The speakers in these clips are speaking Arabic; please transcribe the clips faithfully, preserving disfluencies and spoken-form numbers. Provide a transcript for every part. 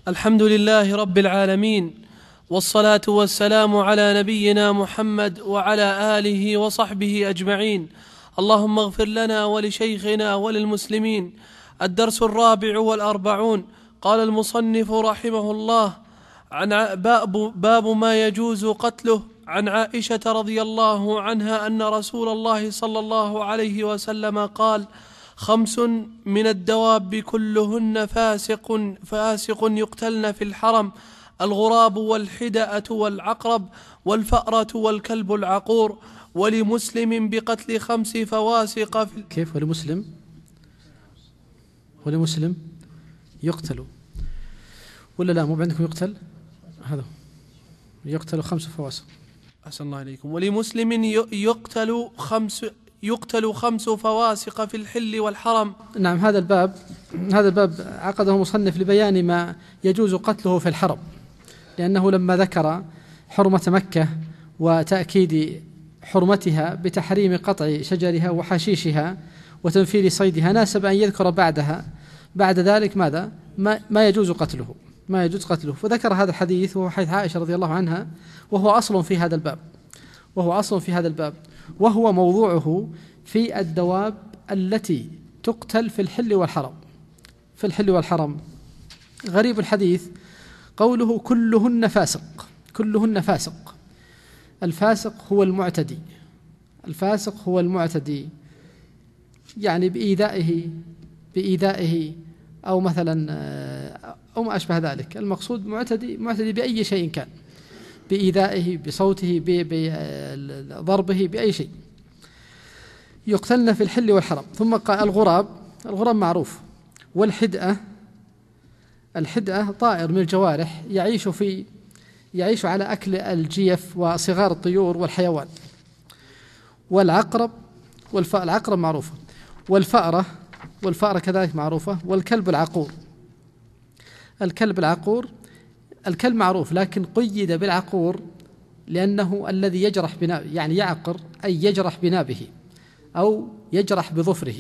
الحمد لله رب العالمين، والصلاة والسلام على نبينا محمد وعلى آله وصحبه أجمعين. اللهم اغفر لنا ولشيخنا وللمسلمين. الدرس الرابع والأربعون. قال المصنف رحمه الله: عن باب, باب ما يجوز قتله. عن عائشة رضي الله عنها أن رسول الله صلى الله عليه وسلم قال: خمس من الدواب كلهن فاسق فاسق يقتلن في الحرم: الغراب والحدأة والعقرب والفأرة والكلب العقور. ولمسلم بقتل خمس فواسق في كيف ولمسلم ولمسلم يقتل ولا لا؟ مو عندكم يقتل؟ هذا يقتل خمس فواسق. أحسن الله عليكم. ولمسلم يقتل خمس يقتل خمس فواسق في الحل والحرم. نعم، هذا الباب هذا الباب عقده مصنف لبيان ما يجوز قتله في الحرم، لأنه لما ذكر حرمة مكة وتأكيد حرمتها بتحريم قطع شجرها وحشيشها وتنفيذ صيدها، ناسب أن يذكر بعدها بعد ذلك ماذا؟ ما, ما يجوز قتله ما يجوز قتله فذكر هذا الحديث، وهو حديث عائشة رضي الله عنها، وهو أصل في هذا الباب وهو أصل في هذا الباب وهو موضوعه في الدواب التي تقتل في الحل والحرم. في الحل والحرم غريب الحديث قوله كلهن فاسق. كلهن فاسق. الفاسق هو المعتدي الفاسق هو المعتدي يعني بإيذائه بإيذائه أو مثلا أو ما أشبه ذلك. المقصود معتدي معتدي بأي شيء كان، بإيذائه، بصوته، بضربه، بأي شيء. يقتلن في الحل والحرم. ثم قال الغراب. الغراب معروف. والحدأة الحدأة طائر من الجوارح يعيش في يعيش على أكل الجيف وصغار الطيور والحيوان. والعقرب والعقرب معروفة. والفأرة والفأرة كذلك معروفة. والكلب العقور. الكلب العقور الكلب معروف، لكن قيد بالعقور لأنه الذي يجرح بنابه، يعني يعقر أي يجرح بنابه أو يجرح بظفره.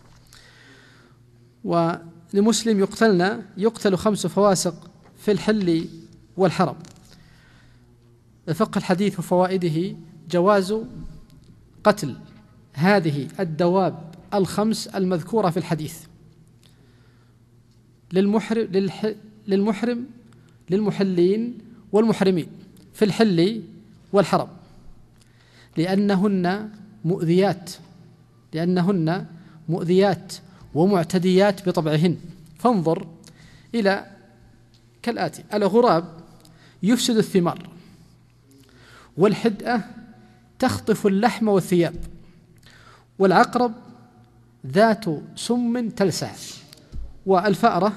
ولمسلم يقتلن يقتل خمس فواسق في الحل والحرم. فقه الحديث وفوائده: جواز قتل هذه الدواب الخمس المذكورة في الحديث للمحرم للح للمحرم للمحلين والمحرمين في الحل والحرم، لأنهن مؤذيات لأنهن مؤذيات ومعتديات بطبعهن. فانظر إلى كالآتي: الغراب يفسد الثمار، والحدأة تخطف اللحم والثياب، والعقرب ذات سم تلسع، والفأرة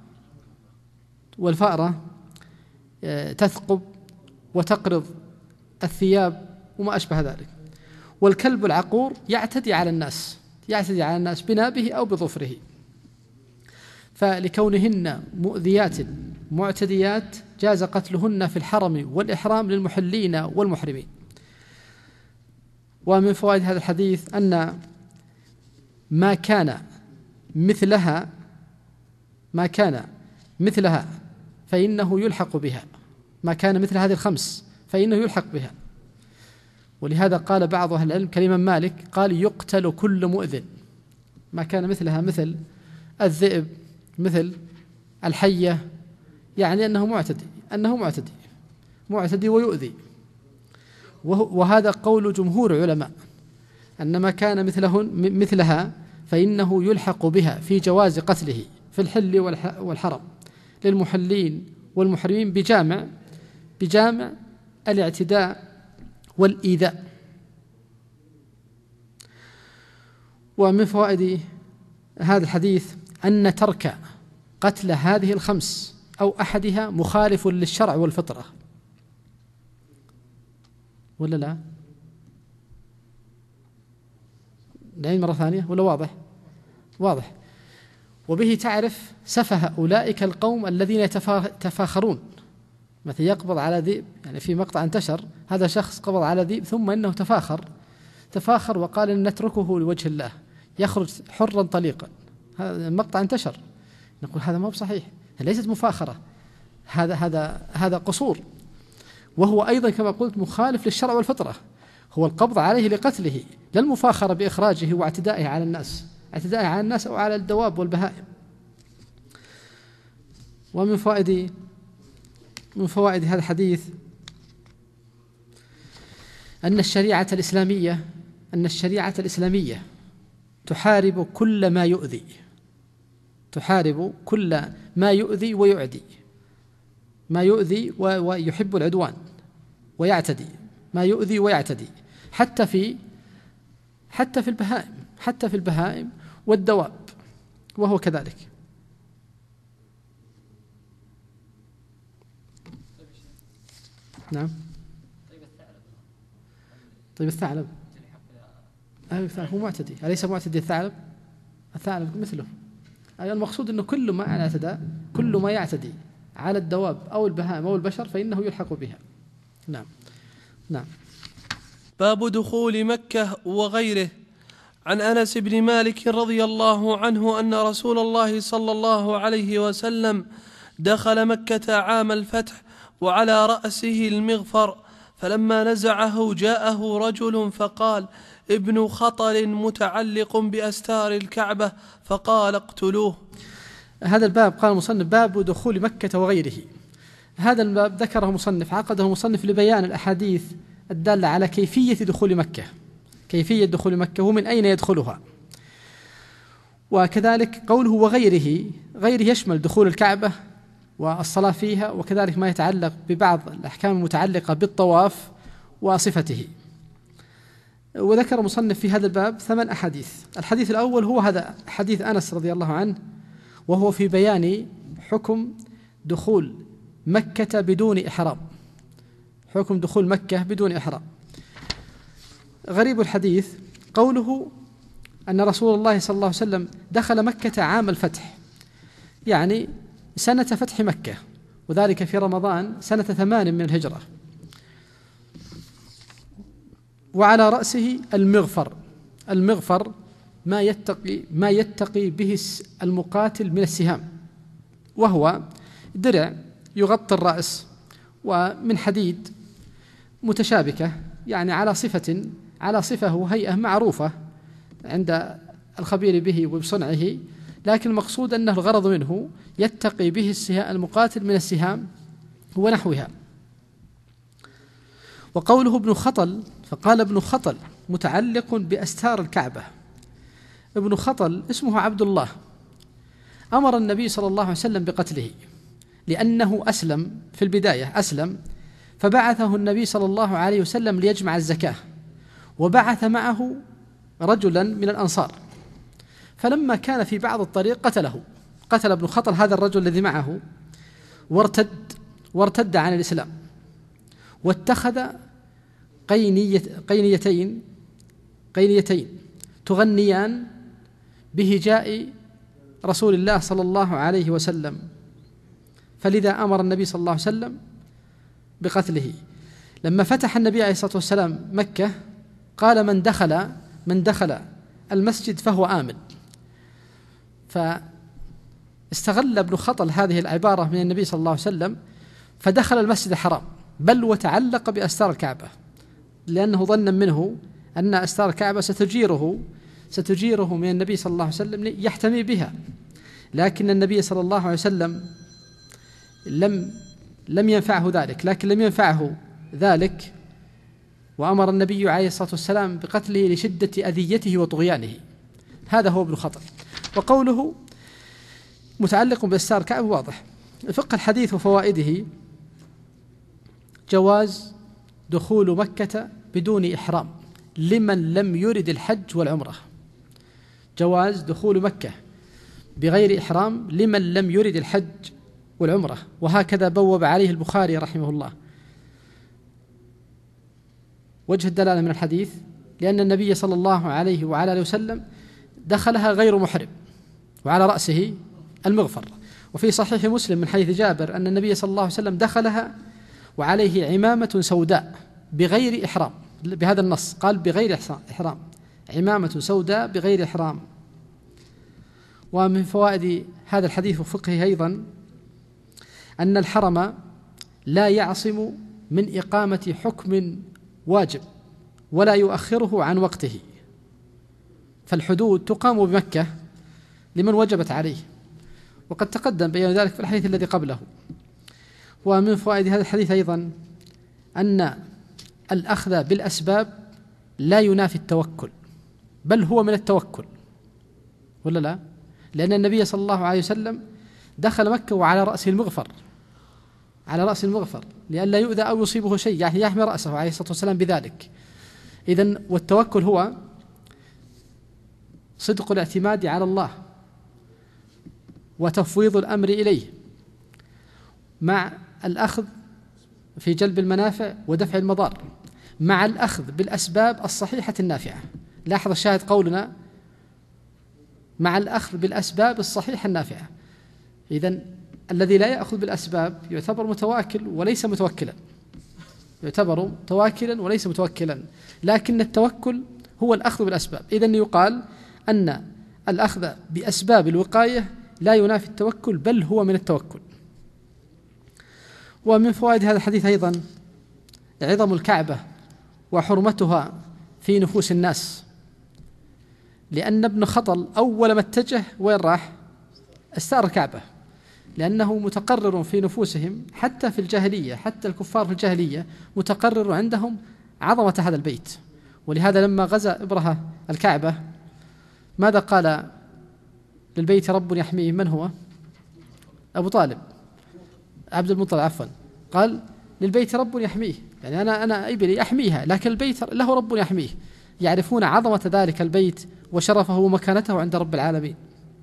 والفأرة تثقب وتقرض الثياب وما أشبه ذلك. والكلب العقور يعتدي على الناس يعتدي على الناس بنابه أو بظفره. فلكونهن مؤذيات معتديات جاز قتلهن في الحرم والإحرام للمحلين والمحرمين. ومن فوائد هذا الحديث أن ما كان مثلها ما كان مثلها فإنه يلحق بها ما كان مثل هذه الخمس فإنه يلحق بها. ولهذا قال بعض أهل العلم كالإمام مالك قال: يقتل كل مؤذن. ما كان مثلها مثل الذئب، مثل الحية، يعني أنه معتدي أنه معتدي معتدي ويؤذي. وهذا قول جمهور علماء أن ما كان مثلهن مثلها فإنه يلحق بها في جواز قتله في الحل والحرم للمحلين والمحرمين بجامع بجامع الاعتداء والإيذاء. ومن فوائد هذا الحديث أن ترك قتل هذه الخمس أو أحدها مخالف للشرع والفطرة، ولا لا؟ نعيد مرة ثانية ولا واضح؟ واضح. وبه تعرف سفه أولئك القوم الذين يتفاخرون، مثل يقبض على ذئب. يعني في مقطع انتشر هذا شخص قبض على ذئب ثم إنه تفاخر تفاخر وقال إن نتركه لوجه الله يخرج حرا طليقا. هذا المقطع انتشر. نقول هذا ما بصحيح، ليست مفاخرة، هذا هذا هذا قصور، وهو أيضا كما قلت مخالف للشرع والفطرة. هو القبض عليه لقتله، لا المفاخرة بإخراجه واعتدائه على الناس، اعتدائه على الناس أو على الدواب والبهائم. ومن فوائد من فوائد هذا الحديث أن الشريعة الإسلامية أن الشريعة الإسلامية تحارب كل ما يؤذي تحارب كل ما يؤذي ويعدي ما يؤذي ويحب العدوان ويعتدي ما يؤذي ويعتدي حتى في حتى في البهائم حتى في البهائم والدواب، وهو كذلك. نعم. طيب الثعلب هو معتدي، أليس معتدي الثعلب؟ الثعلب مثله. أي المقصود أنه كل ما اعتدى كل ما يعتدي على الدواب أو البهائم أو البشر فإنه يلحق بها. نعم نعم. باب دخول مكة وغيره. عن أنس بن مالك رضي الله عنه أن رسول الله صلى الله عليه وسلم دخل مكة عام الفتح وعلى رأسه المغفر، فلما نزعه جاءه رجل فقال: ابن خطل متعلق بأستار الكعبة، فقال: اقتلوه. هذا الباب قال المصنف باب دخول مكة وغيره. هذا الباب ذكره مصنف عقده مصنف لبيان الأحاديث الدالة على كيفية دخول مكة كيفية دخول مكة ومن أين يدخلها. وكذلك قوله وغيره، غيره يشمل دخول الكعبة والصلاة فيها، وكذلك ما يتعلق ببعض الأحكام المتعلقة بالطواف وصفته. وذكر مصنف في هذا الباب ثمان أحاديث. الحديث الأول هو هذا حديث أنس رضي الله عنه، وهو في بيان حكم دخول مكة بدون إحرام حكم دخول مكة بدون إحرام. غريب الحديث قوله أن رسول الله صلى الله عليه وسلم دخل مكة عام الفتح، يعني سنة فتح مكة، وذلك في رمضان سنة ثمان من الهجرة، وعلى رأسه المغفر. المغفر ما يتقي ما يتقي به المقاتل من السهام، وهو درع يغطي الرأس ومن حديد متشابكة، يعني على صفة على صفة وهيئة معروفة عند الخبير به وبصنعه، لكن المقصود أنه الغرض منه يتقي به المقاتل من السهام ونحوها. وقوله ابن خطل، فقال ابن خطل متعلق بأستار الكعبة. ابن خطل اسمه عبد الله، أمر النبي صلى الله عليه وسلم بقتله لأنه أسلم في البداية أسلم فبعثه النبي صلى الله عليه وسلم ليجمع الزكاة، وبعث معه رجلا من الأنصار، فلما كان في بعض الطريق قتله قتل ابن خطل هذا الرجل الذي معه، وارتد وارتد عن الإسلام، واتخذ قينية قينيتين قينيتين تغنيان بهجاء رسول الله صلى الله عليه وسلم، فلذا أمر النبي صلى الله عليه وسلم بقتله. لما فتح النبي عليه الصلاة والسلام مكة قال: من دخل من دخل المسجد فهو آمن. فاستغل ابن خطل هذه العبارة من النبي صلى الله عليه وسلم فدخل المسجد الحرام، بل وتعلق بأستار الكعبة، لأنه ظن منه أن أستار الكعبة ستجيره ستجيره من النبي صلى الله عليه وسلم يحتمي بها، لكن النبي صلى الله عليه وسلم لم لم ينفعه ذلك لكن لم ينفعه ذلك وأمر النبي عليه الصلاة والسلام بقتله لشدة أذيته وطغيانه. هذا هو ابن خطل. وقوله متعلق بأستار الكعبة واضح. فقه الحديث وفوائده: جواز دخول مكة بدون إحرام لمن لم يرد الحج والعمرة. جواز دخول مكة بغير إحرام لمن لم يرد الحج والعمرة، وهكذا بوب عليه البخاري رحمه الله. وجه الدلالة من الحديث لأن النبي صلى الله عليه وعلى آله وسلم دخلها غير محرم وعلى رأسه المغفر. وفي صحيح مسلم من حديث جابر أن النبي صلى الله عليه وسلم دخلها وعليه عمامة سوداء بغير إحرام، بهذا النص قال بغير إحرام، عمامة سوداء بغير إحرام. ومن فوائد هذا الحديث وفقه أيضا أن الحرم لا يعصم من إقامة حكم واجب ولا يؤخره عن وقته، فالحدود تقام بمكة لمن وجبت عليه، وقد تقدم بيان ذلك في الحديث الذي قبله. ومن فوائد هذا الحديث أيضا أن الأخذ بالأسباب لا ينافي التوكل، بل هو من التوكل، ولا لا؟ لأن النبي صلى الله عليه وسلم دخل مكة وعلى رأسه المغفر، على رأس المغفر لئلا يؤذى أو يصيبه شيء، يعني يحمي رأسه عليه الصلاة والسلام بذلك. إذن والتوكل هو صدق الاعتماد على الله وتفويض الأمر إليه مع الأخذ في جلب المنافع ودفع المضار، مع الأخذ بالأسباب الصحيحة النافعة. لاحظ الشاهد قولنا مع الأخذ بالأسباب الصحيحة النافعة. إذن الذي لا يأخذ بالأسباب يعتبر متواكل وليس متوكلا، يعتبر متواكلا وليس متوكلا، لكن التوكل هو الأخذ بالأسباب. إذن يقال أن الأخذ بأسباب الوقاية لا ينافي التوكل، بل هو من التوكل. ومن فوائد هذا الحديث أيضا عظم الكعبة وحرمتها في نفوس الناس، لأن ابن خطل أول ما اتجه وين راح؟ استار الكعبة، لأنه متقرر في نفوسهم حتى في الجاهلية، حتى الكفار في الجاهلية متقرر عندهم عظمة هذا البيت. ولهذا لما غزا إبرهة الكعبة ماذا قال للبيت رب يحميه؟ من هو؟ أبو طالب، عبد المطلب عفوا، قال للبيت رب يحميه، يعني أنا أنا إبلي أحميها، لكن البيت له رب يحميه. يعرفون عظمة ذلك البيت وشرفه ومكانته عند رب العالمين.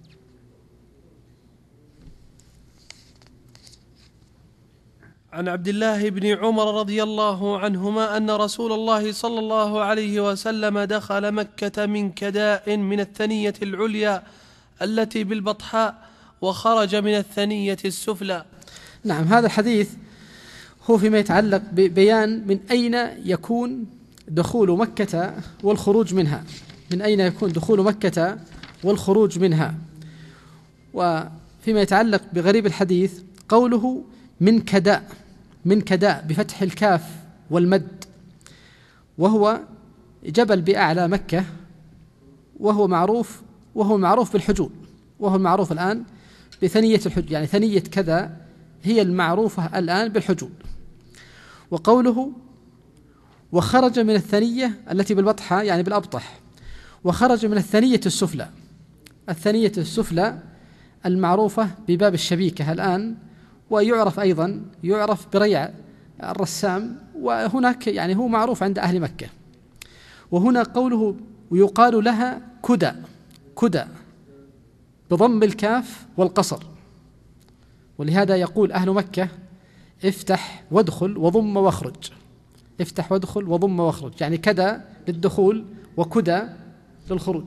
عن عبد الله بن عمر رضي الله عنهما أن رسول الله صلى الله عليه وسلم دخل مكة من كداء من الثنية العليا التي بالبطحاء وخرج من الثنية السفلى. نعم، هذا الحديث هو فيما يتعلق ببيان من أين يكون دخول مكة والخروج منها، من أين يكون دخول مكة والخروج منها. وفيما يتعلق بغريب الحديث قوله من كداء، من كداء بفتح الكاف والمد، وهو جبل بأعلى مكة، وهو معروف وهو معروف بالحجول، وهو المعروف الآن بثنية الحجول، يعني ثنية كذا هي المعروفة الآن بالحجول. وقوله وخرج من الثنية التي بالبطحة يعني بالأبطح، وخرج من الثنية السفلى، الثنية السفلى المعروفة بباب الشبيكة الآن، ويعرف أيضا يعرف بريع الرسام، وهناك يعني هو معروف عند أهل مكة. وهنا قوله ويقال لها كدى، كدى بضم الكاف والقصر، ولهذا يقول أهل مكة افتح وادخل وضم واخرج، افتح وادخل وضم واخرج، يعني كدى للدخول وكدى للخروج.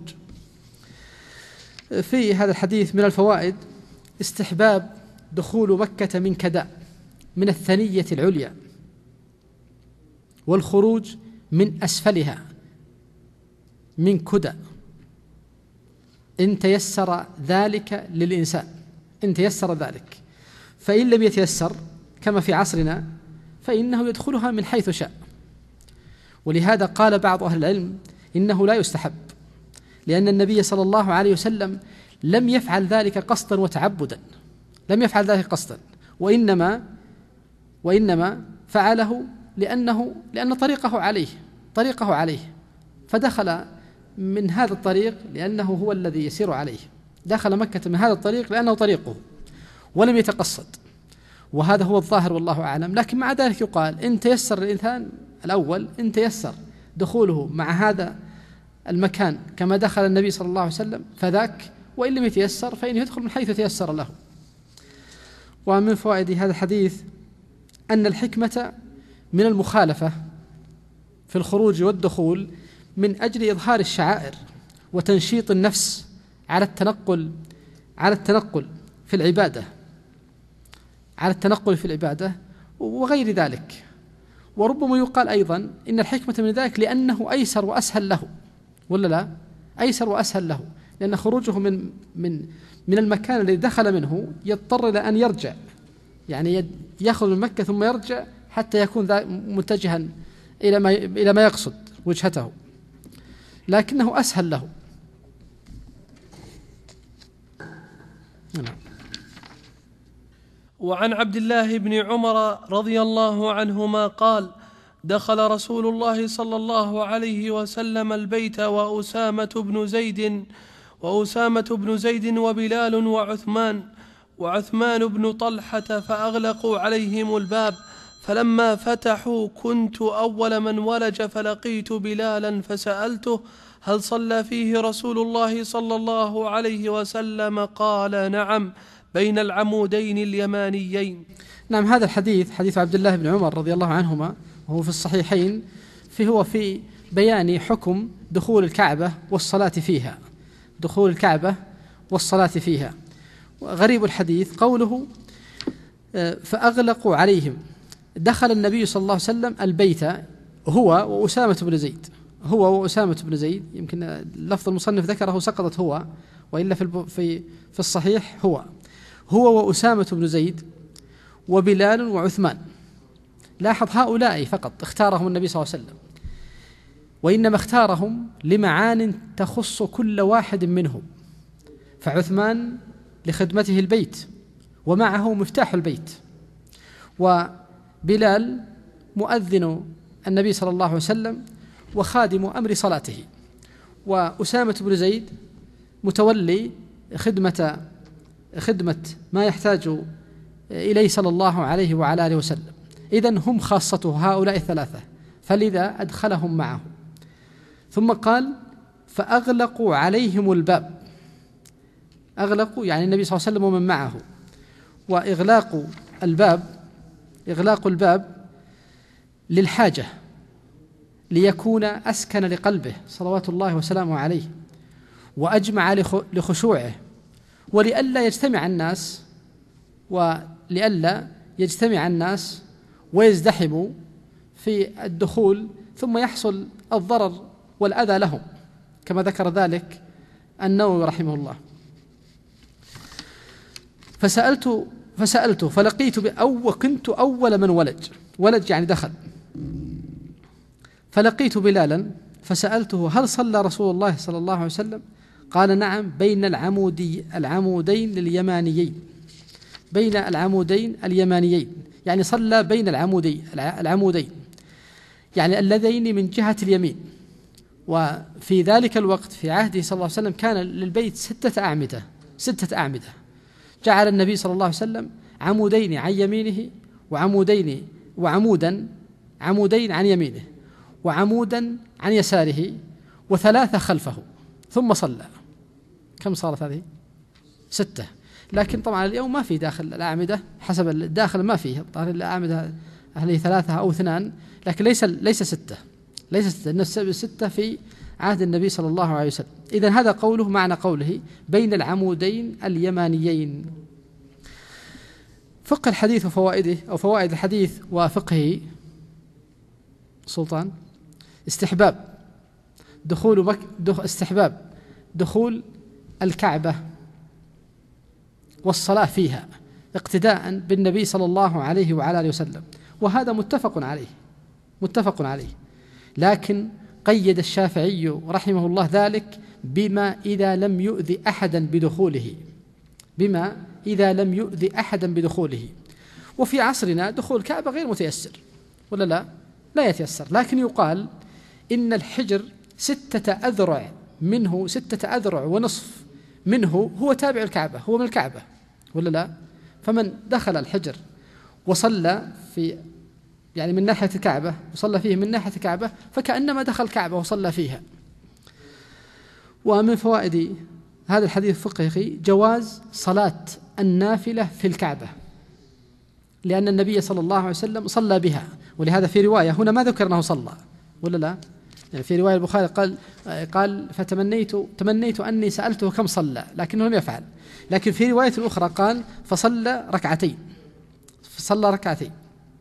في هذا الحديث من الفوائد استحباب دخول مكة من كدى من الثنية العليا، والخروج من أسفلها من كدى إن تيسر ذلك للإنسان، إن تيسر ذلك. فإن لم يتيسر كما في عصرنا فإنه يدخلها من حيث شاء. ولهذا قال بعض أهل العلم إنه لا يستحب، لأن النبي صلى الله عليه وسلم لم يفعل ذلك قصدا وتعبدا، لم يفعل ذلك قصدا، وإنما وإنما فعله لأنه لأن طريقه عليه طريقه عليه فدخل من هذا الطريق لأنه هو الذي يسير عليه، دخل مكة من هذا الطريق لأنه طريقه ولم يتقصد، وهذا هو الظاهر والله أعلم. لكن مع ذلك يقال إن تيسر الإنسان الأول، إن تيسر دخوله مع هذا المكان كما دخل النبي صلى الله عليه وسلم فذاك، وإن لم يتيسر فإنه يدخل من حيث تيسر له. ومن فوائد هذا الحديث أن الحكمة من المخالفة في الخروج والدخول من أجل إظهار الشعائر وتنشيط النفس على التنقل على التنقل في العبادة على التنقل في العبادة وغير ذلك. وربما يقال أيضا إن الحكمة من ذلك لأنه أيسر وأسهل له، ولا لا؟ أيسر وأسهل له، لأن خروجه من من من المكان الذي دخل منه يضطر إلى أن يرجع يعني يخرج من مكة ثم يرجع حتى يكون متجها إلى ما إلى ما يقصد وجهته، لكنه أسهل له. وعن عبد الله بن عمر رضي الله عنهما قال: دخل رسول الله صلى الله عليه وسلم البيت وأسامة بن زيد وأسامة بن زيد وبلال وعثمان وعثمان بن طلحة فأغلقوا عليهم الباب، فلما فتحوا كنت أول من ولج، فلقيت بلالا فسألته: هل صلى فيه رسول الله صلى الله عليه وسلم؟ قال: نعم، بين العمودين اليمانيين. نعم، هذا الحديث حديث عبد الله بن عمر رضي الله عنهما وهو في الصحيحين، في هو في بيان حكم دخول الكعبة والصلاة فيها، دخول الكعبة والصلاة فيها. غريب الحديث قوله فأغلقوا عليهم. دخل النبي صلى الله عليه وسلم البيت هو وأسامة بن زيد، هو وأسامة بن زيد، يمكن لفظ المصنف ذكره سقطت هو، وإلا في في في الصحيح هو هو وأسامة بن زيد وبلال وعثمان. لاحظ هؤلاء فقط اختارهم النبي صلى الله عليه وسلم، وإنما اختارهم لمعان تخص كل واحد منهم. فعثمان لخدمته البيت ومعه مفتاح البيت، وبلال مؤذن النبي صلى الله عليه وسلم وخادم أمر صلاته، وأسامة بن زيد متولي خدمة خدمة ما يحتاج إليه صلى الله عليه وعلى آله وسلم. إذن هم خاصته هؤلاء الثلاثة، فلذا أدخلهم معه. ثم قال فأغلقوا عليهم الباب. أغلقوا يعني النبي صلى الله عليه وسلم ومن معه. وإغلاق الباب إغلاق الباب للحاجة، ليكون أسكن لقلبه صلوات الله وسلامه عليه، وأجمع لخشوعه، ولئلا يجتمع الناس ولئلا يجتمع الناس ويزدحموا في الدخول ثم يحصل الضرر والأذى لهم، كما ذكر ذلك النووي رحمه الله. فسألت فسألته فلقيت بأو كنت أول من ولج، ولج يعني دخل. فلقيت بلالا فسألته هل صلى رسول الله صلى الله عليه وسلم؟ قال نعم، بين العمودي العمودين اليمانيين، بين العمودين اليمانيين، يعني صلى بين العمودين العمودين يعني اللذين من جهة اليمين. وفي ذلك الوقت في عهده صلى الله عليه وسلم كان للبيت ستة أعمدة ستة أعمدة جعل النبي صلى الله عليه وسلم عمودين عن يمينه وعمودين وعمودا عمودين عن يمينه وعمودا عن يساره وثلاثة خلفه، ثم صلى. كم صارت هذه؟ ستة. لكن طبعا اليوم ما في داخل الأعمدة، حسب الداخل ما فيه الأعمدة هذه ثلاثة أو اثنان، لكن ليس ليس ستة ليس ستة النسب ستة في عهد النبي صلى الله عليه وسلم. إذن هذا قوله معنى قوله بين العمودين اليمانيين. فقه الحديث وفوائده أو فوائد الحديث وفقهه سلطان: استحباب دخول مك... دخ... استحباب دخول الكعبة والصلاة فيها اقتداء بالنبي صلى الله عليه وعلى آله وسلم، وهذا متفق عليه متفق عليه لكن قيد الشافعي رحمه الله ذلك بما إذا لم يؤذي أحدا بدخوله بما إذا لم يؤذي أحدا بدخوله. وفي عصرنا دخول الكعبة غير متيسر، ولا لا؟ لا يتيسر، لكن يقال إن الحجر ستة أذرع منه ستة أذرع ونصف منه هو تابع الكعبة، هو من الكعبة، ولا لا؟ فمن دخل الحجر وصلى في يعني من ناحية الكعبة وصلى فيه من ناحية الكعبة فكأنما دخل الكعبة وصلى فيها. ومن فوائد هذا الحديث الفقهي جواز صلاة النافلة في الكعبة، لأن النبي صلى الله عليه وسلم صلى بها، ولهذا في رواية هنا ما ذكر أنه صلى، ولا لا؟ يعني في رواية البخاري قال قال فتمنيت تمنيت أني سألته كم صلى، لكنه لم يفعل. لكن في رواية أخرى قال فصلى ركعتين فصلى ركعتين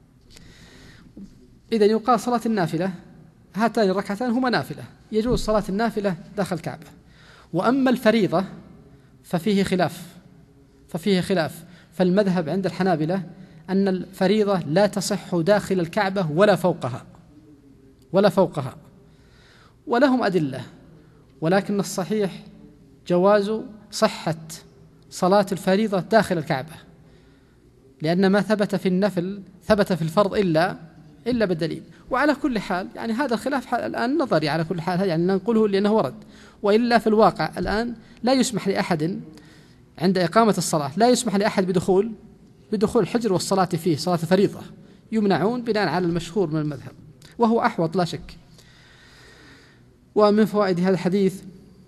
إذن يقال صلاة النافلة هاتان الركعتان هما نافلة، يجوز صلاة النافلة داخل الكعبة. وأما الفريضة ففيه خلاف ففيه خلاف فالمذهب عند الحنابلة أن الفريضة لا تصح داخل الكعبة ولا فوقها ولا فوقها ولهم أدلة، ولكن الصحيح جواز صحة صلاة الفريضة داخل الكعبة، لأن ما ثبت في النفل ثبت في الفرض إلا إلا بالدليل. وعلى كل حال يعني هذا الخلاف الآن نظري، على كل حال يعني نقوله لأنه ورد، وإلا في الواقع الآن لا يسمح لأحد عند إقامة الصلاة، لا يسمح لأحد بدخول بدخول الحجر والصلاة فيه صلاة فريضة، يمنعون بناء على المشهور من المذهب، وهو أحوط لا شك. ومن فوائد هذا الحديث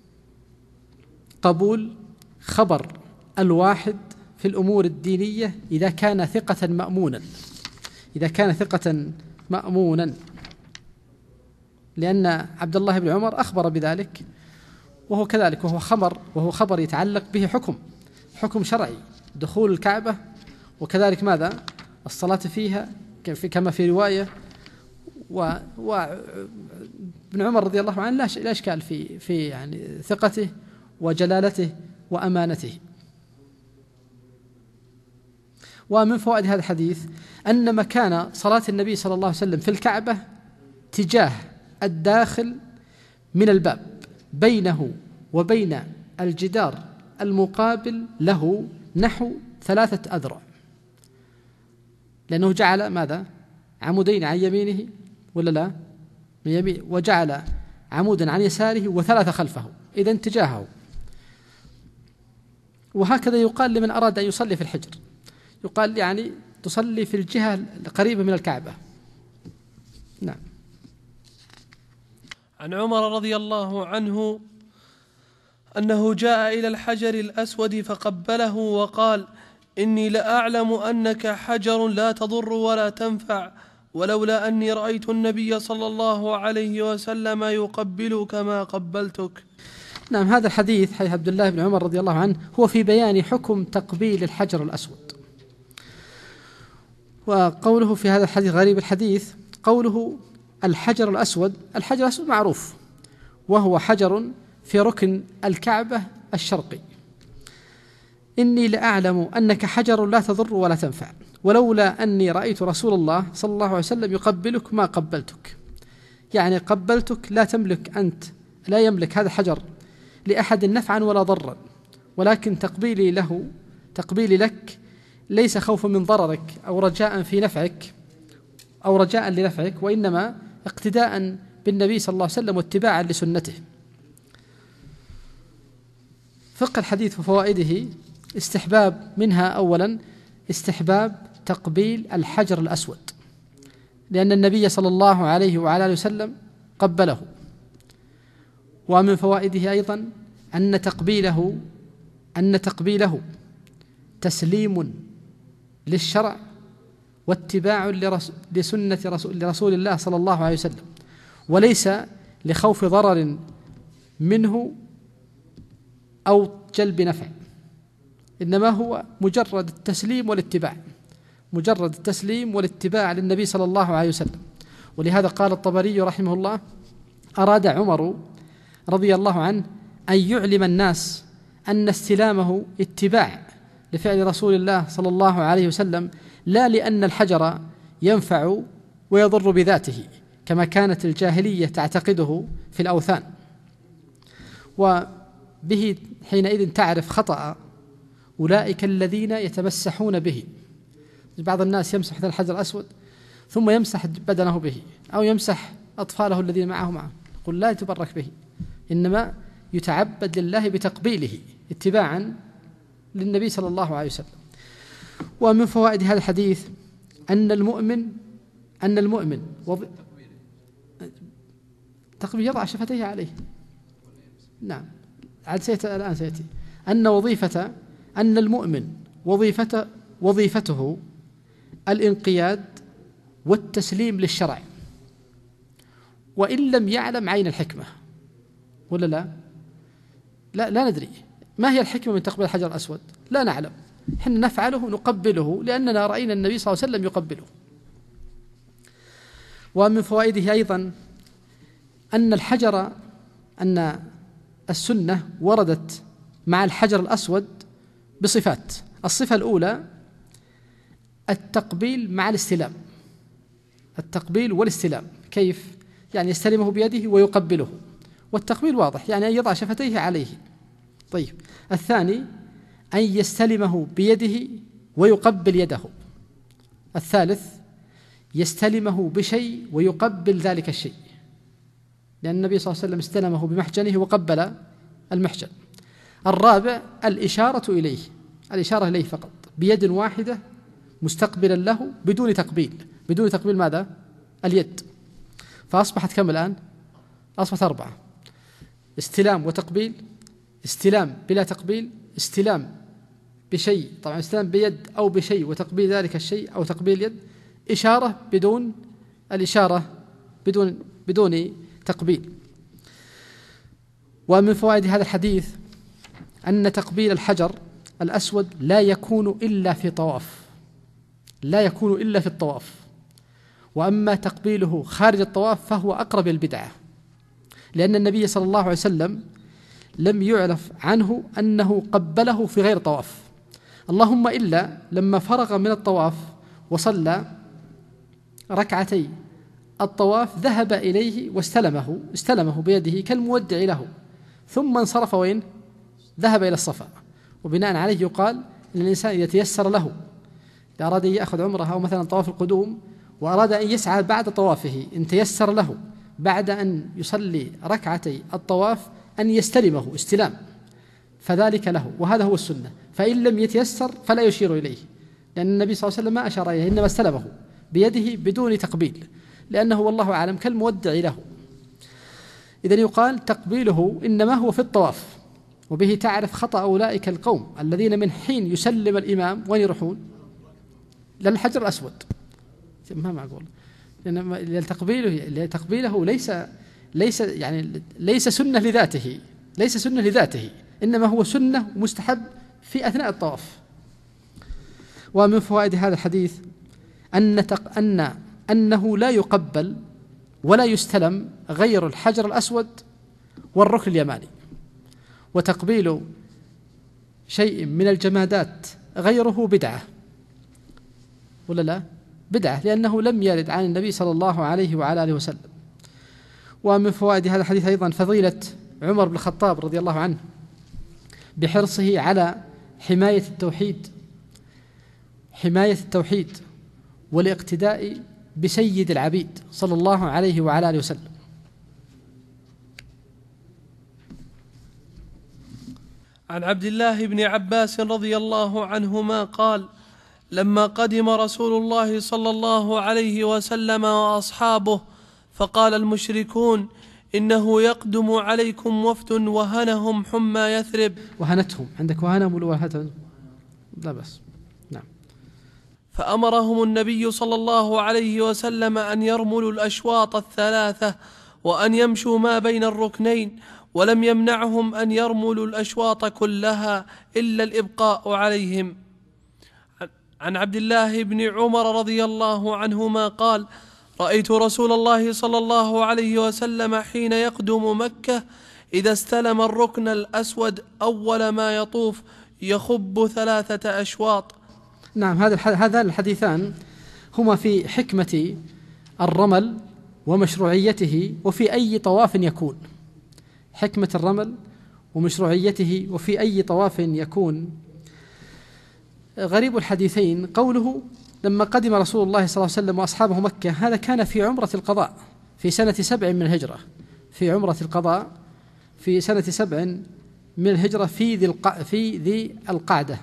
قبول خبر الواحد في الأمور الدينية إذا كان ثقة مأمونا إذا كان ثقة مأمونا لأن عبد الله بن عمر أخبر بذلك، وهو كذلك وهو خبر وهو خبر يتعلق به حكم حكم شرعي، دخول الكعبة وكذلك ماذا الصلاة فيها كما في رواية. وابن عمر رضي الله عنه لا إشكال في في يعني ثقته وجلالته وأمانته. ومن فوائد هذا الحديث أن مكان صلاة النبي صلى الله عليه وسلم في الكعبة تجاه الداخل من الباب بينه وبين الجدار المقابل له نحو ثلاثة أذرع، لأنه جعل ماذا عمودين عن يمينه ولا لا من يمين، وجعل عمودا عن يساره وثلاثة خلفه، إذن تجاهه. وهكذا يقال لمن أراد أن يصلي في الحجر، يقال يعني تصلي في الجهة القريبة من الكعبة. نعم. عن عمر رضي الله عنه أنه جاء إلى الحجر الأسود فقبله وقال: إني لأعلم أنك حجر لا تضر ولا تنفع، ولولا أني رأيت النبي صلى الله عليه وسلم يقبلك ما قبلتك. نعم. هذا الحديث حديث عبد الله بن عمر رضي الله عنه هو في بيان حكم تقبيل الحجر الأسود. وقوله في هذا الحديث غريب الحديث قوله الحجر الأسود، الحجر الأسود معروف وهو حجر في ركن الكعبة الشرقي. إني لأعلم أنك حجر لا تضر ولا تنفع، ولولا أني رأيت رسول الله صلى الله عليه وسلم يقبلك ما قبلتك، يعني قبلتك لا تملك أنت لا يملك هذا الحجر لأحد نفعا ولا ضرا، ولكن تقبيلي له تقبيلي لك ليس خوفا من ضررك أو رجاء في نفعك أو رجاء لنفعك، وإنما اقتداء بالنبي صلى الله عليه وسلم واتباعا لسنته. فقه الحديث وفوائده استحباب منها أولا استحباب تقبيل الحجر الأسود، لأن النبي صلى الله عليه وعلى آله وسلم قبله. ومن فوائده أيضا أن تقبيله أن تقبيله تسليم للشرع واتباع لسنة رسول الله صلى الله عليه وسلم، وليس لخوف ضرر منه أو جلب نفع، إنما هو مجرد التسليم والاتباع مجرد التسليم والاتباع للنبي صلى الله عليه وسلم. ولهذا قال الطبري رحمه الله: أراد عمر رضي الله عنه أن يعلم الناس أن استلامه اتباع لفعل رسول الله صلى الله عليه وسلم، لا لأن الحجر ينفع ويضر بذاته كما كانت الجاهلية تعتقده في الأوثان. وبه حينئذ تعرف خطأ أولئك الذين يتمسحون به. بعض الناس يمسح مثل الحجر الأسود ثم يمسح بدنه به أو يمسح أطفاله الذين معه معه، قل لا يتبرك به، إنما يتعبد لله بتقبيله اتباعا للنبي صلى الله عليه وسلم. ومن فوائد هذا الحديث أن المؤمن أن المؤمن وض... تقبيل يضع شفتيه عليه. نعم عاد سيأتي الآن سيأتي أن وظيفة أن المؤمن وظيفته وظيفته الانقياد والتسليم للشرع، وإن لم يعلم عين الحكمة ولا لا لا, لا ندري ما هي الحكمة من تقبيل الحجر الأسود، لا نعلم، حين نفعله نقبله لأننا رأينا النبي صلى الله عليه وسلم يقبله. ومن فوائده أيضا أن الحجر أن السنة وردت مع الحجر الأسود بصفات. الصفة الأولى التقبيل مع الاستلام، التقبيل والاستلام. كيف؟ يعني يستلمه بيده ويقبله، والتقبيل واضح يعني أن يضع شفتيه عليه. طيب، الثاني أن يستلمه بيده ويقبل يده. الثالث يستلمه بشيء ويقبل ذلك الشيء، لأن النبي صلى الله عليه وسلم استلمه بمحجنه وقبل المحجن. الرابع الإشارة إليه، الإشارة إليه فقط بيد واحدة مستقبلا له بدون تقبيل. بدون تقبيل ماذا؟ اليد. فأصبحت كم الآن؟ أصبحت أربعة: استلام وتقبيل، استلام بلا تقبيل، استلام بشيء، طبعا استلام بيد أو بشيء وتقبيل ذلك الشيء أو تقبيل يد، إشارة بدون الإشارة بدون بدون تقبيل. ومن فوائد هذا الحديث أن تقبيل الحجر الأسود لا يكون إلا في طواف، لا يكون إلا في الطواف. وأما تقبيله خارج الطواف فهو أقرب البدعة، لأن النبي صلى الله عليه وسلم لم يعرف عنه أنه قبله في غير طواف، اللهم إلا لما فرغ من الطواف وصلى ركعتي الطواف ذهب إليه واستلمه استلمه بيده كالمودع له، ثم انصرف وين؟ ذهب إلى الصفا. وبناء عليه يقال أن الإنسان إذا تيسر له، إذا أراد أن يأخذ عمره أو مثلا طواف القدوم وأراد أن يسعى بعد طوافه، إن تيسر له بعد أن يصلي ركعتي الطواف أن يستلمه استلام، فذلك له، وهذا هو السنة. فإن لم يتيسر فلا يشير إليه، لأن النبي صلى الله عليه وسلم ما أشار إليه، إنما استلمه بيده بدون تقبيل، لأنه والله أعلم كالمودع له. إذن يقال تقبيله إنما هو في الطواف. وبه تعرف خطأ أولئك القوم الذين من حين يسلم الإمام وين يروحون؟ للحجر الأسود. ما معقول، لأن تقبيله تقبيله ليس ليس يعني ليس سنة لذاته، ليس سنة لذاته، إنما هو سنة مستحب في أثناء الطواف. ومن فوائد هذا الحديث أن تق أن أنه لا يقبل ولا يستلم غير الحجر الأسود والركن اليماني، وتقبيل شيء من الجمادات غيره بدعة، ولا لا؟ بدعة، لأنه لم يرد عن النبي صلى الله عليه وعلى آله وسلم. ومن فوائد هذا الحديث أيضا فضيلة عمر بن الخطاب رضي الله عنه بحرصه على حماية التوحيد، حماية التوحيد والاقتداء بسيد العبيد صلى الله عليه وعلى آله وسلم. عن عبد الله بن عباس رضي الله عنهما قال: لما قدم رسول الله صلى الله عليه وسلم وأصحابه فقال المشركون: إنه يقدم عليكم وفد وهنهم حمى يثرب. وهنتهم عندك وهنهم ولا وهنتهم؟ لا بس. نعم. فأمرهم النبي صلى الله عليه وسلم أن يرملوا الأشواط الثلاثة وأن يمشوا ما بين الركنين، ولم يمنعهم أن يرملوا الأشواط كلها إلا الإبقاء عليهم. عن عبد الله بن عمر رضي الله عنهما قال: رأيت رسول الله صلى الله عليه وسلم حين يقدم مكة إذا استلم الركن الأسود أول ما يطوف يخب ثلاثة أشواط. نعم، هذا هذان الحديثان هما في حكمة الرمل ومشروعيته وفي أي طواف يكون، حكمة الرمل ومشروعيته وفي أي طواف يكون. غريب الحديثين قوله لما قدم رسول الله صلى الله عليه وسلم وأصحابه مكة، هذا كان في عمرة القضاء في سنة سبع من الهجرة، في عمرة القضاء في سنة سبع من الهجرة في ذي الق... في ذي القعدة.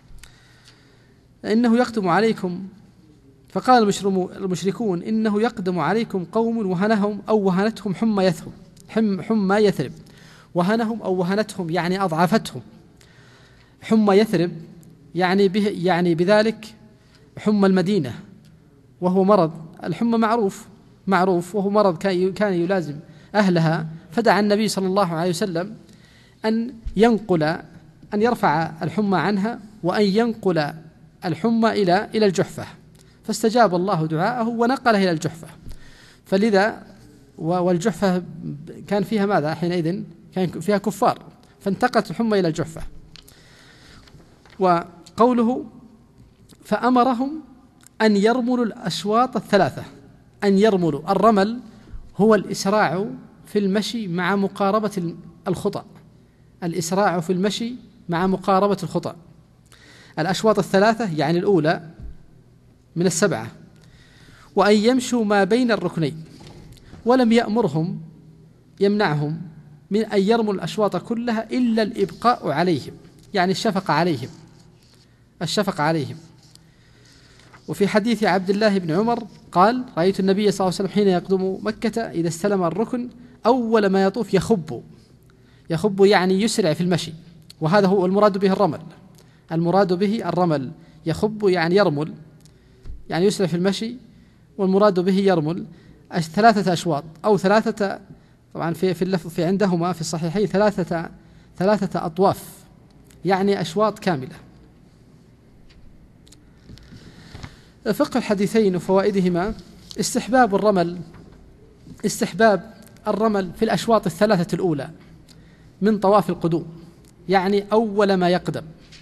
إنه يقدم عليكم، فقال المشركون: إنه يقدم عليكم قوم وهنهم أو وهنتهم حمى يثرب، حم حمى يثرب، وهنهم أو وهنتهم يعني أضعفتهم، حمى يثرب يعني به يعني بذلك حمى المدينة، وهو مرض الحمى معروف معروف وهو مرض كان يلازم أهلها. فدعا النبي صلى الله عليه وسلم أن ينقل أن يرفع الحمى عنها وأن ينقل الحمى إلى إلى الجحفة، فاستجاب الله دعاءه ونقله إلى الجحفة. فلذا والجحفة كان فيها ماذا حينئذ؟ كان فيها كفار، فانتقلت الحمى إلى الجحفة. وقوله فأمرهم أن يرملوا الأشواط الثلاثة. أن يرملوا، الرمل هو الإسراع في المشي مع مقاربة الخطأ، الإسراع في المشي مع مقاربة الخطأ. الأشواط الثلاثة يعني الأولى من السبعة. وأن يمشوا ما بين الركنين، ولم يأمرهم يمنعهم من أن يرموا الأشواط كلها إلا الإبقاء عليهم، يعني الشفقة عليهم، الشفقة عليهم. وفي حديث عبد الله بن عمر قال: رأيت النبي صلى الله عليه وسلم حين يقدم مكة إذا استلم الركن أول ما يطوف يخب، يخب يعني يسرع في المشي، وهذا هو المراد به الرمل، المراد به الرمل. يخب يعني يرمل، يعني يسرع في المشي، والمراد به يرمل. ثلاثة أشواط أو ثلاثة، طبعا في في اللفظ في عندهما في الصحيحين ثلاثة ثلاثة أطواف، يعني أشواط كاملة. فقه الحديثين وفوائدهما: استحباب الرمل، استحباب الرمل في الأشواط الثلاثة الأولى من طواف القدوم، يعني أول ما يقدم.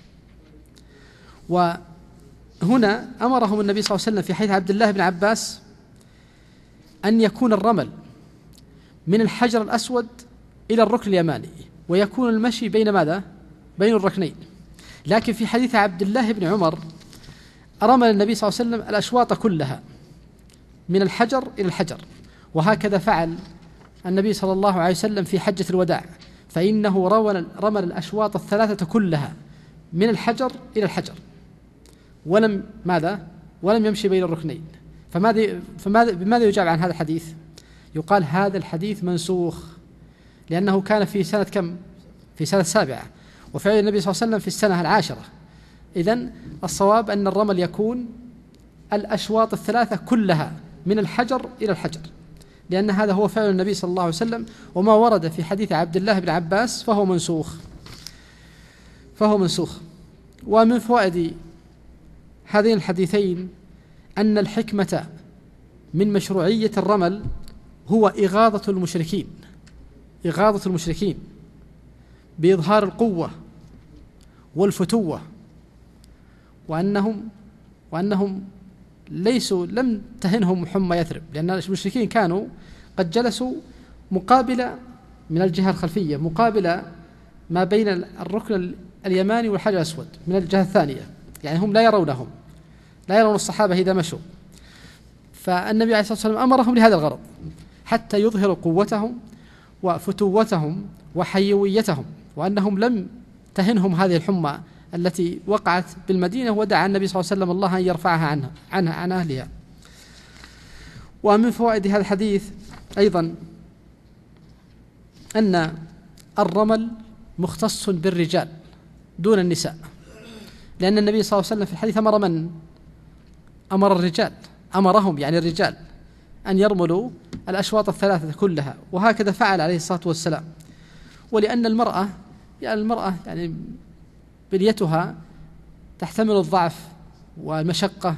وهنا أمرهم النبي صلى الله عليه وسلم في حديث عبد الله بن عباس أن يكون الرمل من الحجر الأسود إلى الركن اليماني، ويكون المشي بين ماذا؟ بين الركنين. لكن في حديث عبد الله بن عمر رمل النبي صلى الله عليه وسلم الأشواط كلها من الحجر إلى الحجر، وهكذا فعل النبي صلى الله عليه وسلم في حجة الوداع، فإنه رمل الأشواط الثلاثة كلها من الحجر إلى الحجر، ولم ماذا؟ ولم يمشي بين الركنين. فماذا فماذا بماذا يجاب عن هذا الحديث؟ يقال هذا الحديث منسوخ، لأنه كان في سنة كم؟ في سنة سابعة، وفعل النبي صلى الله عليه وسلم في السنة العاشرة. إذن الصواب أن الرمل يكون الأشواط الثلاثة كلها من الحجر إلى الحجر، لأن هذا هو فعل النبي صلى الله عليه وسلم، وما ورد في حديث عبد الله بن عباس فهو منسوخ، فهو منسوخ. ومن فوائد هذين الحديثين أن الحكمة من مشروعية الرمل هو إغاظة المشركين، إغاظة المشركين بإظهار القوة والفتوة، وأنهم وأنهم ليسوا لم تهنهم حمى يثرب، لأن المشركين كانوا قد جلسوا مقابل من الجهة الخلفية، مقابل ما بين الركن اليماني والحجر الأسود من الجهة الثانية، يعني هم لا يرونهم، لا يرون الصحابة إذا مشوا. فالنبي عليه الصلاة والسلام أمرهم لهذا الغرض، حتى يظهروا قوتهم وفتوتهم وحيويتهم، وأنهم لم تهنهم هذه الحمى التي وقعت بالمدينة، ودعا النبي صلى الله عليه وسلم الله أن يرفعها عنها عنها عن أهلها. ومن فوائد هذا الحديث أيضا أن الرمل مختص بالرجال دون النساء، لأن النبي صلى الله عليه وسلم في الحديث أمر من؟ أمر الرجال، أمرهم يعني الرجال أن يرملوا الأشواط الثلاثة كلها، وهكذا فعل عليه الصلاة والسلام. ولأن المرأة يعني المرأة يعني بليتها تحتمل الضعف والمشقة.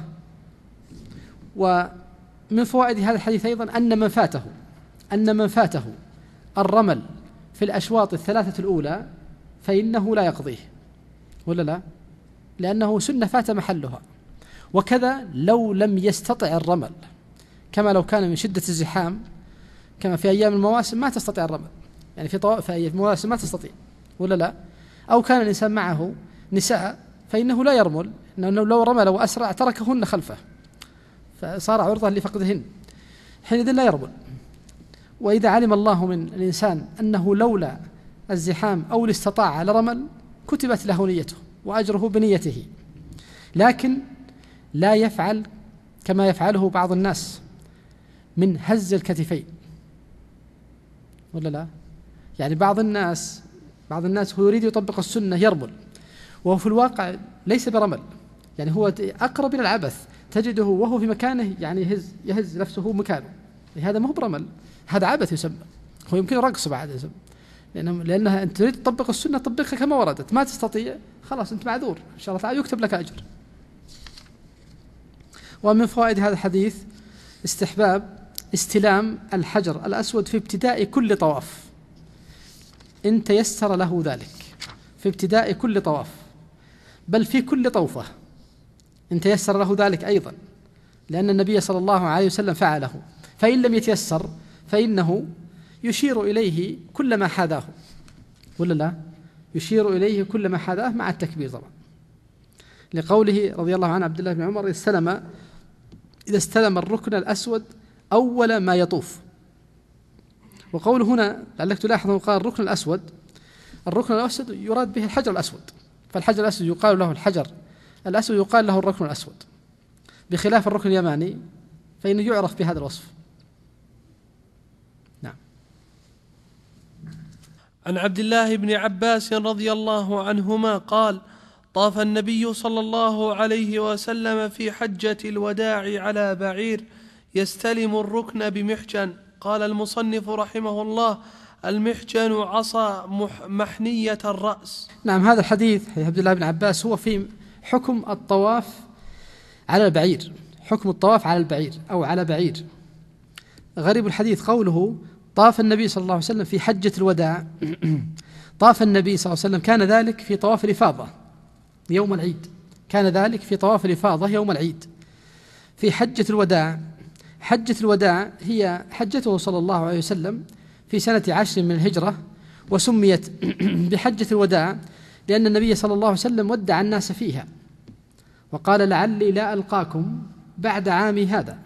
ومن فوائد هذا الحديث أيضا أن من فاته أن من فاته الرمل في الأشواط الثلاثة الأولى فإنه لا يقضيه، ولا لا؟ لأنه سنة فات محلها. وكذا لو لم يستطع الرمل، كما لو كان من شدة الزحام، كما في أيام المواسم ما تستطيع الرمل، يعني في طوائف في أيام المواسم ما تستطيع، ولا لا؟ أو كان الإنسان معه نساء فإنه لا يرمل، لأنه لو رمل وأسرع تركهن خلفه فصار عرضة لفقدهن، حينئذ لا يرمل. وإذا علم الله من الإنسان أنه لولا الزحام أو الاستطاع لرمل كتبت له نيته وأجره بنيته، لكن لا يفعل كما يفعله بعض الناس من هز الكتفين، ولا لا؟ يعني بعض الناس بعض الناس هو يريد يطبق السنة يرمل، وهو في الواقع ليس برمل، يعني هو أقرب إلى العبث، تجده وهو في مكانه يعني يهز يهز نفسه مكانه، هذا ما هو برمل، هذا عبث يسمى، هو يمكن رقص بعد يسمى، لأنه لأنها أنت تريد تطبق السنة طبقها كما وردت، ما تستطيع خلاص أنت معذور، إن شاء الله تعالى يكتب لك أجر. ومن فوائد هذا الحديث استحباب استلام الحجر الأسود في ابتداء كل طواف إن تيسر له ذلك، في ابتداء كل طواف، بل في كل طوفة إن تيسر له ذلك أيضا، لأن النبي صلى الله عليه وسلم فعله، فإن لم يتيسر فإنه يشير إليه كلما حاذاه، ولا لا؟ يشير إليه كلما حاذاه مع التكبير طبعا، لقوله رضي الله عنه عبد الله بن عمر استلم إذا استلم الركن الأسود أول ما يطوف. وقول هنا لعلك تلاحظ أنه قال الركن الأسود، الركن الأسود يراد به الحجر الأسود، فالحجر الأسود يقال له الحجر الأسود يقال له الركن الأسود، بخلاف الركن اليماني فإنه يعرف بهذا الوصف. نعم. عن عبد الله بن عباس رضي الله عنهما قال: طاف النبي صلى الله عليه وسلم في حجة الوداع على بعير يستلم الركن بمحجن. قال المصنف رحمه الله: المحجن عصا محنية الرأس. نعم، هذا الحديث حديث عبد الله بن عباس هو في حكم الطواف على البعير، حكم الطواف على البعير أو على بعير. غريب الحديث قوله طاف النبي صلى الله عليه وسلم في حجة الوداع. طاف النبي صلى الله عليه وسلم كان ذلك في طواف الإفاضة يوم العيد، كان ذلك في طواف الإفاضة يوم العيد. في حجة الوداع، حجة الوداع هي حجته صلى الله عليه وسلم في سنة عشر من الهجرة، وسميت بحجة الوداع لأن النبي صلى الله عليه وسلم ودع الناس فيها وقال: لعلي لا ألقاكم بعد عامي هذا.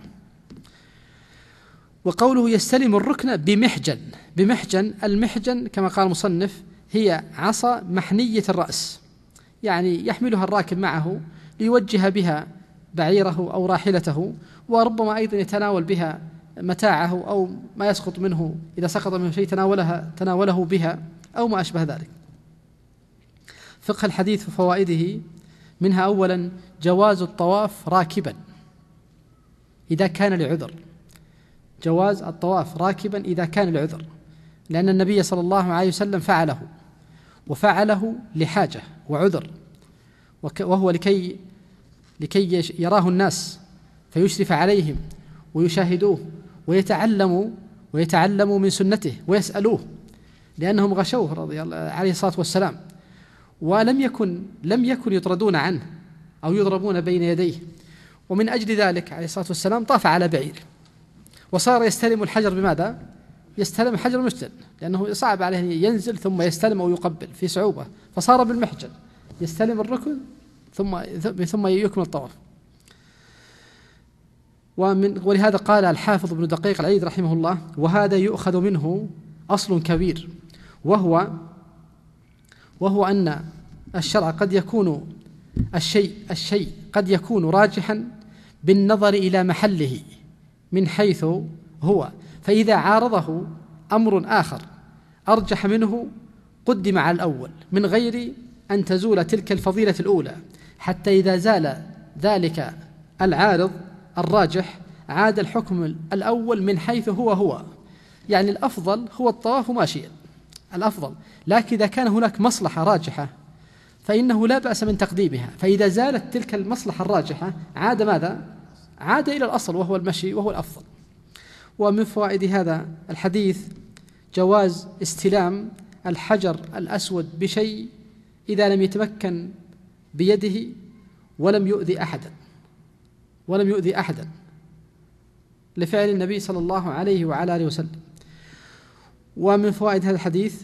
وقوله يستلم الركن بمحجن، بمحجن المحجن كما قال المصنف هي عصا محنية الرأس، يعني يحملها الراكب معه ليوجه بها بعيره أو راحلته، وربما أيضا يتناول بها متاعه أو ما يسقط منه، إذا سقط منه شيء تناولها تناوله بها أو ما أشبه ذلك. فقه الحديث وفوائده: منها أولا جواز الطواف راكبا إذا كان لعذر، جواز الطواف راكبا إذا كان لعذر، لأن النبي صلى الله عليه وسلم فعله، وفعله لحاجة وعذر، وهو لكي لكي يراه الناس فيشرف عليهم ويشاهدوه ويتعلموا ويتعلموا من سنته ويسألوه، لأنهم غشوه رضي الله عليه الصلاة والسلام، ولم يكن لم يكن يطردون عنه أو يضربون بين يديه. ومن أجل ذلك عليه الصلاة والسلام طاف على بعير، وصار يستلم الحجر بماذا؟ يستلم الحجر المشتل، لأنه صعب عليه ينزل ثم يستلم أو يقبل في صعوبة، فصار بالمحجن يستلم الركن ثم ثم يكمل الطواف. ومن ولهذا قال الحافظ ابن دقيق العيد رحمه الله: وهذا يؤخذ منه أصل كبير، وهو وهو أن الشرع قد يكون الشيء الشيء قد يكون راجحا بالنظر إلى محله من حيث هو، فإذا عارضه أمر آخر أرجح منه قدم على الأول من غير أن تزول تلك الفضيلة الأولى، حتى إذا زال ذلك العارض الراجح عاد الحكم الأول من حيث هو هو. يعني الأفضل هو الطواف ماشيا، الأفضل، لكن إذا كان هناك مصلحة راجحة فإنه لا بأس من تقديمها، فإذا زالت تلك المصلحة الراجحة عاد ماذا؟ عاد إلى الأصل وهو المشي وهو الأفضل. ومن فوائد هذا الحديث جواز استلام الحجر الأسود بشيء إذا لم يتمكن بيده ولم يؤذي أحدا ولم يؤذي أحدا لفعل النبي صلى الله عليه وعلى آله وسلم. ومن فوائد هذا الحديث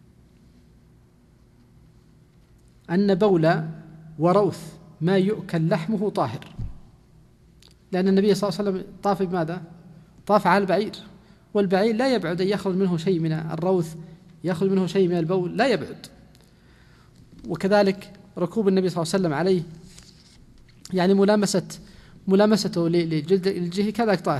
أن بول وروث ما يؤكل لحمه طاهر، لأن النبي صلى الله عليه وسلم طاف بماذا؟ طاف على البعير، والبعير لا يبعد أن يخرج منه شيء من الروث، يخرج منه شيء من البول، لا يبعد. وكذلك ركوب النبي صلى الله عليه وسلم عليه، يعني ملامسة ملامسته للجلد الجهي كذلك طاهر.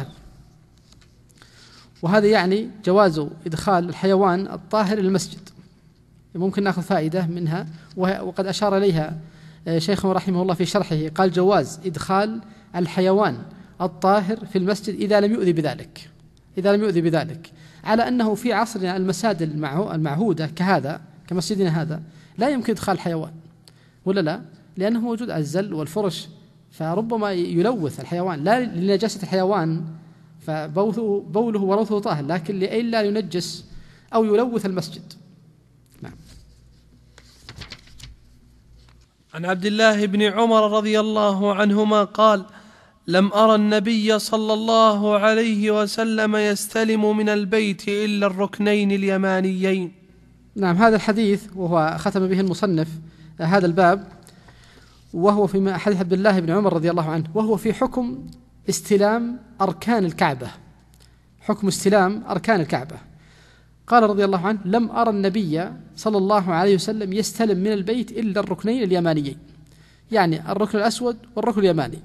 وهذا يعني جواز إدخال الحيوان الطاهر للمسجد. ممكن نأخذ فائدة منها، وقد أشار إليها شيخنا رحمه الله في شرحه، قال جواز إدخال الحيوان الطاهر في المسجد إذا لم يؤذي بذلك إذا لم يؤذي بذلك على أنه في عصرنا المساجد المعهودة كهذا كمسجدنا هذا لا يمكن إدخال الحيوان، ولا لا؟ لأنه موجود الزل والفرش، فربما يلوث الحيوان، لا لنجاسة الحيوان فبوله بوله وروثه طاهر، لكن لئلا ينجس أو يلوث المسجد. نعم. عن عبد الله بن عمر رضي الله عنهما قال: لم أرى النبي صلى الله عليه وسلم يستلم من البيت إلا الركنين اليمانيين. نعم، هذا الحديث وهو ختم به المصنف هذا الباب، وهو في حديث عبد الله بن عمر رضي الله عنه، وهو في حكم استلام أركان الكعبة، حكم استلام أركان الكعبة. قال رضي الله عنه: لم أرى النبي صلى الله عليه وسلم يستلم من البيت إلا الركنين اليمانيين، يعني الركن الأسود والركن اليماني.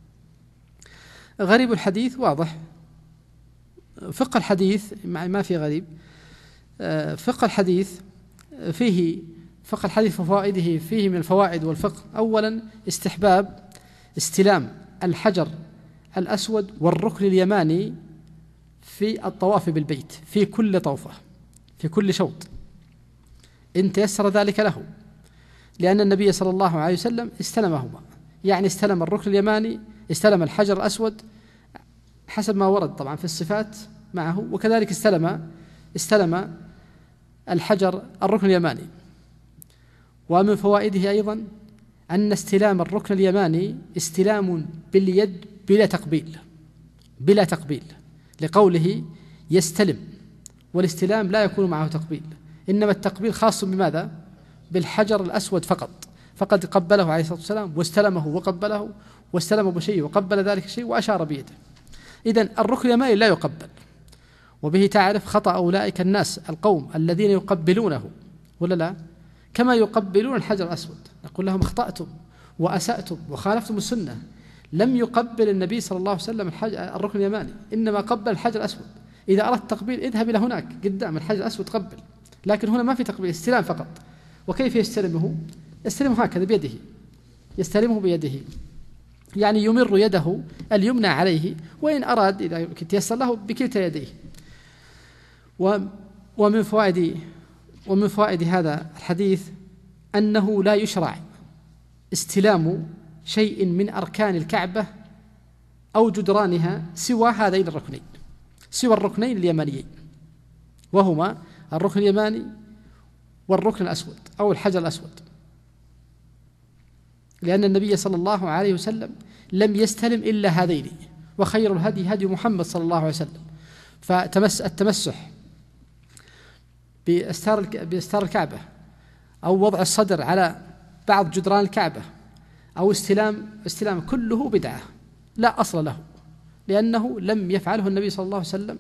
غريب الحديث واضح، فقه الحديث ما في غريب، فقه الحديث فيه فقه الحديث وفوائده، فيه من الفوائد والفقه: أولا استحباب استلام الحجر الأسود والركن اليماني في الطواف بالبيت في كل طوفة، في كل شوط إن تيسر ذلك له، لأن النبي صلى الله عليه وسلم استلمهما، يعني استلم الركن اليماني، استلم الحجر الأسود حسب ما ورد طبعا في الصفات معه، وكذلك استلم استلم الحجر الركن اليماني. ومن فوائده أيضا أن استلام الركن اليماني استلام باليد بلا تقبيل، بلا تقبيل، لقوله يستلم، والاستلام لا يكون معه تقبيل، إنما التقبيل خاص بماذا؟ بالحجر الأسود فقط، فقد قبله عليه الصلاة والسلام واستلمه وقبله، واستلمه بشيء وقبل ذلك الشيء وأشار بيده. إذن الركن اليماني لا يقبل، وبه تعرف خطأ أولئك الناس القوم الذين يقبلونه ولا لا، كما يقبلون الحجر الأسود. نقول لهم: أخطأتم وأسأتم وخالفتم السنة، لم يقبل النبي صلى الله عليه وسلم الركن اليماني، إنما قبل الحجر الأسود. إذا أردت تقبيل اذهب إلى هناك قدام الحجر الأسود قبل، لكن هنا ما في تقبيل، استلام فقط. وكيف يستلمه؟ يستلمه هكذا بيده، يستلمه بيده، يعني يمر يده اليمنى عليه، وإن أراد إذا تيسر له بكلتا يديه. ومن فوائد ومن فوائد هذا الحديث أنه لا يشرع استلام شيء من أركان الكعبة أو جدرانها سوى هذين الركنين، سوى الركنين اليمانيين، وهما الركن اليماني والركن الأسود أو الحجر الأسود، لأن النبي صلى الله عليه وسلم لم يستلم إلا هذين، وخير الهدي هدي محمد صلى الله عليه وسلم. فالتمسح بأستار الكعبة أو وضع الصدر على بعض جدران الكعبة أو استلام استلام كله بدعة لا أصل له، لأنه لم يفعله النبي صلى الله عليه وسلم،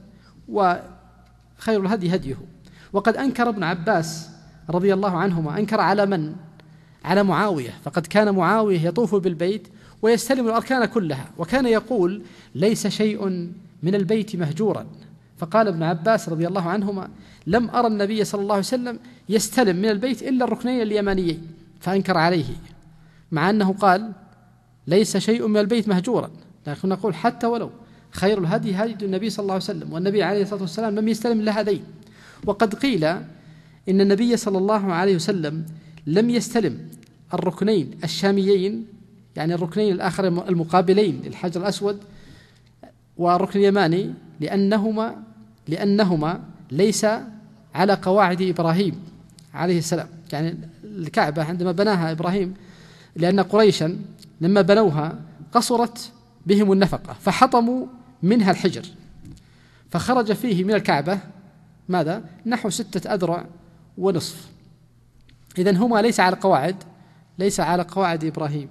وخير الهدي هديه. وقد أنكر ابن عباس رضي الله عنهما، أنكر على من؟ على معاوية، فقد كان معاوية يطوف بالبيت ويستلم الأركان كلها، وكان يقول: ليس شيء من البيت مهجورا. فقال ابن عباس رضي الله عنهما: لم أرى النبي صلى الله عليه وسلم يستلم من البيت إلا الركنين اليمانيين، فأنكر عليه، مع أنه قال: ليس شيء من البيت مهجورا، لكن نقول حتى ولو خير الهدي هدي النبي صلى الله عليه وسلم، والنبي عليه الصلاة والسلام لم يستلم إلا هذين. وقد قيل إن النبي صلى الله عليه وسلم لم يستلم الركنين الشاميين، يعني الركنين الآخر المقابلين للحجر الأسود والركن اليماني، لأنهما لأنهما ليس على قواعد إبراهيم عليه السلام. يعني الكعبة عندما بناها إبراهيم، لأن قريشا لما بنوها قصرت بهم النفقة فحطموا منها الحجر، فخرج فيه من الكعبة ماذا؟ نحو ستة أذرع ونصف. إذن هما ليس على قواعد ليس على قواعد إبراهيم.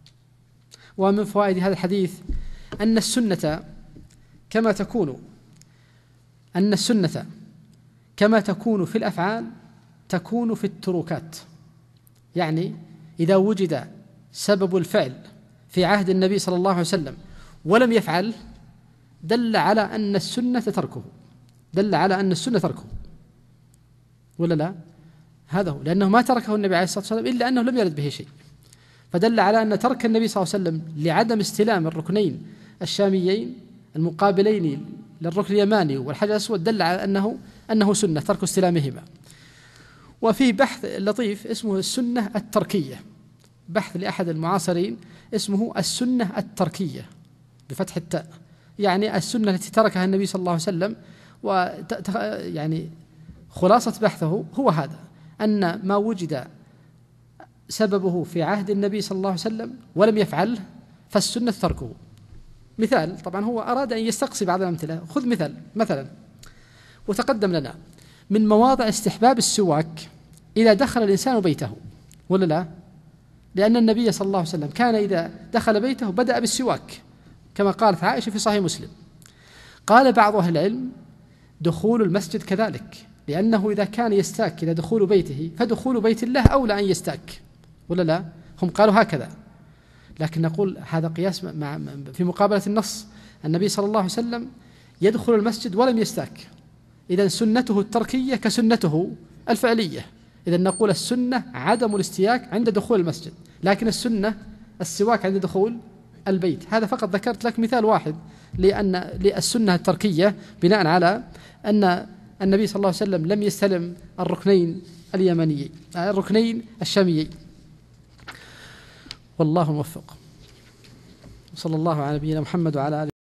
ومن فوائد هذا الحديث أن السنة كما تكون أن السنة كما تكون في الأفعال تكون في التروكات، يعني إذا وجد سبب الفعل في عهد النبي صلى الله عليه وسلم ولم يفعل دل على أن السنة تركه دل على أن السنة تركه ولا لا؟ هذا هو، لأنه ما تركه النبي عليه الصلاة والسلام إلا أنه لم يرد به شيء، فدل على أن ترك النبي صلى الله عليه وسلم لعدم استلام الركنين الشاميين المقابلين للركن اليماني والحجر الأسود دل على أنه أنه سنة ترك استلامهما. وفي بحث لطيف اسمه السنة التركية، بحث لأحد المعاصرين اسمه السنة التركية بفتح التاء، يعني السنة التي تركها النبي صلى الله عليه وسلم. و يعني خلاصة بحثه هو هذا، أن ما وجد سببه في عهد النبي صلى الله عليه وسلم ولم يفعل فالسنة تركه. مثال، طبعا هو أراد أن يستقصي بعض الأمثلة. خذ مثال مثلا، وتقدم لنا من مواضع استحباب السواك إذا دخل الإنسان بيته، ولا لا؟ لأن النبي صلى الله عليه وسلم كان إذا دخل بيته بدأ بالسواك كما قالت عائشة في صحيح مسلم. قال بعض أهل العلم دخول المسجد كذلك، لأنه إذا كان يستاك إلى دخول بيته فدخول بيت الله أولى أن يستاك، ولا لا؟ هم قالوا هكذا، لكن نقول هذا قياس مع في مقابلة النص. النبي صلى الله عليه وسلم يدخل المسجد ولم يستاك، إذن سنته التركية كسنته الفعلية. إذن نقول السنة عدم الاستياك عند دخول المسجد، لكن السنة السواك عند دخول البيت. هذا فقط ذكرت لك مثال واحد لأن للسنة التركية بناء على أن النبي صلى الله عليه وسلم لم يستلم الركنين اليمنيين الركنين الشاميين. والله موفق. صلى الله على نبينا محمد وعلى آله